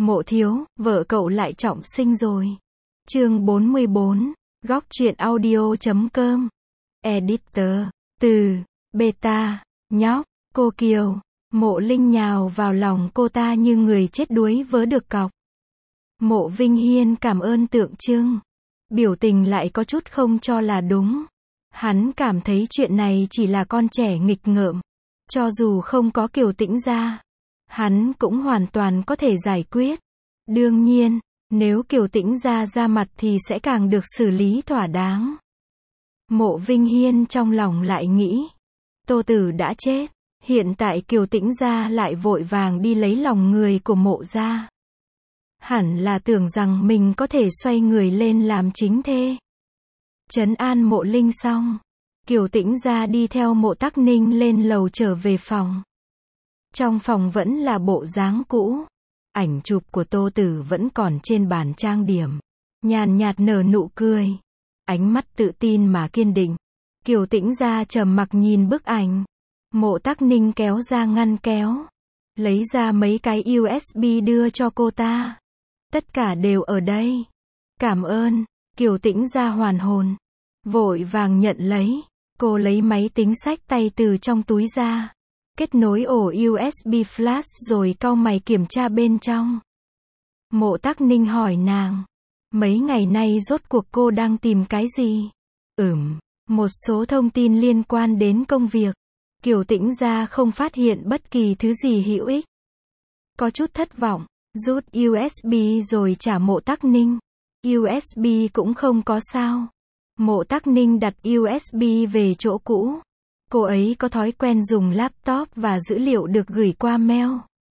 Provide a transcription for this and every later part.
Mộ thiếu, vợ cậu lại trọng sinh rồi. Chương 44, góc truyện audio.com. Editor, từ, beta, nhóc, cô Kiều. Mộ Linh nhào vào lòng cô ta như người chết đuối vớ được cọc. Mộ Vinh Hiên cảm ơn tượng trưng. Biểu tình lại có chút không cho là đúng. Hắn cảm thấy chuyện này chỉ là con trẻ nghịch ngợm. Cho dù không có Kiều Tĩnh Gia, hắn cũng hoàn toàn có thể giải quyết. Đương nhiên, nếu Kiều Tĩnh Gia ra mặt thì sẽ càng được xử lý thỏa đáng. Mộ Vinh Hiên trong lòng lại nghĩ, Tô Tử đã chết, hiện tại Kiều Tĩnh Gia lại vội vàng đi lấy lòng người của Mộ gia. Hẳn là tưởng rằng mình có thể xoay người lên làm chính thê. Trấn an Mộ Linh xong, Kiều Tĩnh Gia đi theo Mộ Tắc Ninh lên lầu trở về phòng. Trong phòng vẫn là bộ dáng cũ. Ảnh chụp của Tô Tử vẫn còn trên bàn trang điểm. Nhàn nhạt nở nụ cười. Ánh mắt tự tin mà kiên định. Kiều Tĩnh Gia trầm mặc nhìn bức ảnh. Mộ Tắc Ninh kéo ra ngăn kéo. Lấy ra mấy cái USB đưa cho cô ta. Tất cả đều ở đây. Cảm ơn. Kiều Tĩnh Gia hoàn hồn. Vội vàng nhận lấy. Cô lấy máy tính xách tay từ trong túi ra. Kết nối ổ USB flash rồi cau mày kiểm tra bên trong. Mộ Tắc Ninh hỏi nàng. Mấy ngày nay rốt cuộc cô đang tìm cái gì? Một số thông tin liên quan đến công việc. Kiều Tĩnh Gia không phát hiện bất kỳ thứ gì hữu ích. Có chút thất vọng, rút USB rồi trả Mộ Tắc Ninh. USB cũng không có sao. Mộ Tắc Ninh đặt USB về chỗ cũ. Cô ấy có thói quen dùng laptop và dữ liệu được gửi qua mail.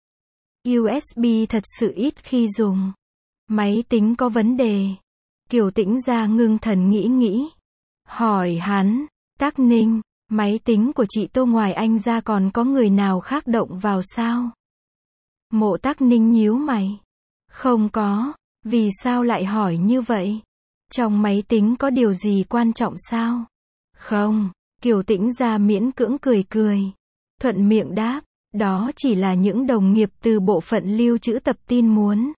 USB thật sự ít khi dùng. Máy tính có vấn đề. Kiều Tĩnh Gia ngưng thần nghĩ. Hỏi hắn, Tắc Ninh, máy tính của chị Tô ngoài anh ra còn có người nào khác động vào sao? Mộ Tắc Ninh nhíu mày. Không có, vì sao lại hỏi như vậy? Trong máy tính có điều gì quan trọng sao? Không. Kiều Tĩnh Gia miễn cưỡng cười. Thuận miệng đáp, đó chỉ là những đồng nghiệp từ bộ phận lưu trữ tập tin muốn.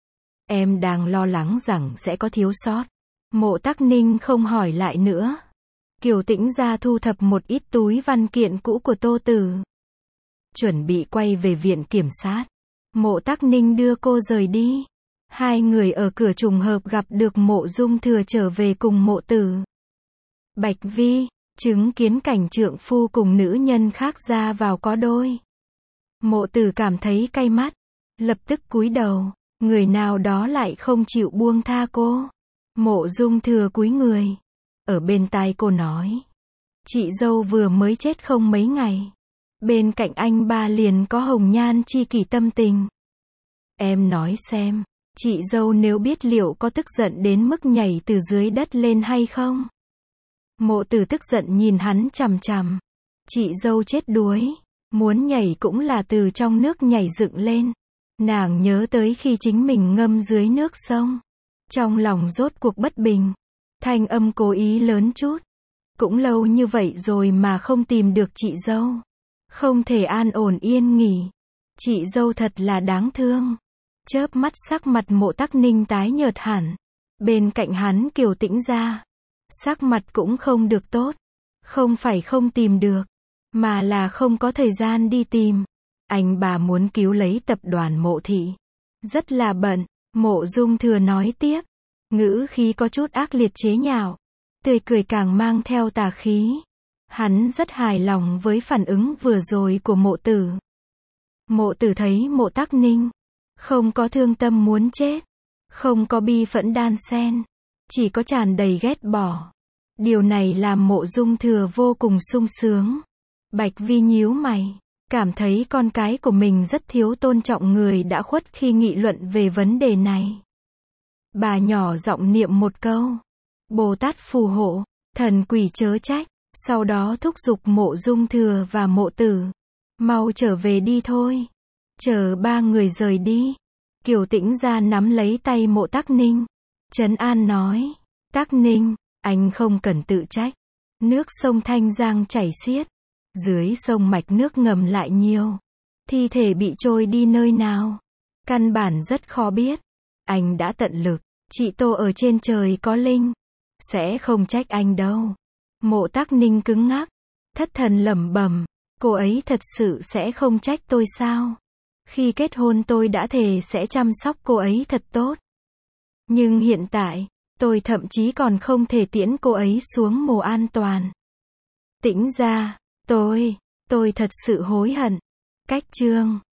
Em đang lo lắng rằng sẽ có thiếu sót. Mộ Tắc Ninh không hỏi lại nữa. Kiều Tĩnh Gia thu thập một ít túi văn kiện cũ của Tô Tử. Chuẩn bị quay về viện kiểm sát. Mộ Tắc Ninh đưa cô rời đi. Hai người ở cửa trùng hợp gặp được Mộ Dung Thừa trở về cùng Mộ Tử. Bạch Vi chứng kiến cảnh trượng phu cùng nữ nhân khác ra vào có đôi. Mộ Tử cảm thấy cay mắt, lập tức cúi đầu, người nào đó lại không chịu buông tha cô. Mộ Dung Thừa cúi người, ở bên tai cô nói, chị dâu vừa mới chết không mấy ngày, bên cạnh anh ba liền có hồng nhan chi kỷ tâm tình. Em nói xem, chị dâu nếu biết liệu có tức giận đến mức nhảy từ dưới đất lên hay không? Mộ Tử tức giận nhìn hắn chằm chằm. Chị dâu chết đuối, muốn nhảy cũng là từ trong nước nhảy dựng lên. Nàng nhớ tới khi chính mình ngâm dưới nước sông. Trong lòng rốt cuộc bất bình. Thanh âm cố ý lớn chút. Cũng lâu như vậy rồi mà không tìm được chị dâu. Không thể an ổn yên nghỉ. Chị dâu thật là đáng thương. Chớp mắt sắc mặt Mộ Tắc Ninh tái nhợt hẳn. Bên cạnh hắn Kiều Tĩnh Gia. Sắc mặt cũng không được tốt. Không phải không tìm được, mà là không có thời gian đi tìm. Anh bà muốn cứu lấy tập đoàn Mộ thị. Rất là bận. Mộ Dung Thừa nói tiếp. Ngữ khí có chút ác liệt chế nhạo. Tươi cười càng mang theo tà khí. Hắn rất hài lòng với phản ứng vừa rồi của Mộ Tử. Mộ Tử thấy Mộ Tắc Ninh không có thương tâm muốn chết, không có bi phẫn đan xen, chỉ có tràn đầy ghét bỏ. Điều này làm Mộ Dung Thừa vô cùng sung sướng. Bạch Vi nhíu mày, cảm thấy con cái của mình rất thiếu tôn trọng người đã khuất khi nghị luận về vấn đề này. Bà nhỏ giọng niệm một câu. Bồ Tát phù hộ, thần quỷ chớ trách, sau đó thúc giục Mộ Dung Thừa và Mộ Tử. Mau trở về đi thôi. Chờ ba người rời đi. Kiều Tĩnh Gia nắm lấy tay Mộ Tắc Ninh. Trấn an nói, Tắc Ninh, anh không cần tự trách. Nước sông Thanh Giang chảy xiết. Dưới sông mạch nước ngầm lại nhiều. Thi thể bị trôi đi nơi nào? Căn bản rất khó biết. Anh đã tận lực. Chị Tô ở trên trời có linh. Sẽ không trách anh đâu. Mộ Tắc Ninh cứng ngắc. Thất thần lẩm bẩm. Cô ấy thật sự sẽ không trách tôi sao? Khi kết hôn tôi đã thề sẽ chăm sóc cô ấy thật tốt. Nhưng hiện tại, tôi thậm chí còn không thể tiễn cô ấy xuống mồ an toàn. Tĩnh ra, tôi thật sự hối hận. Cách chương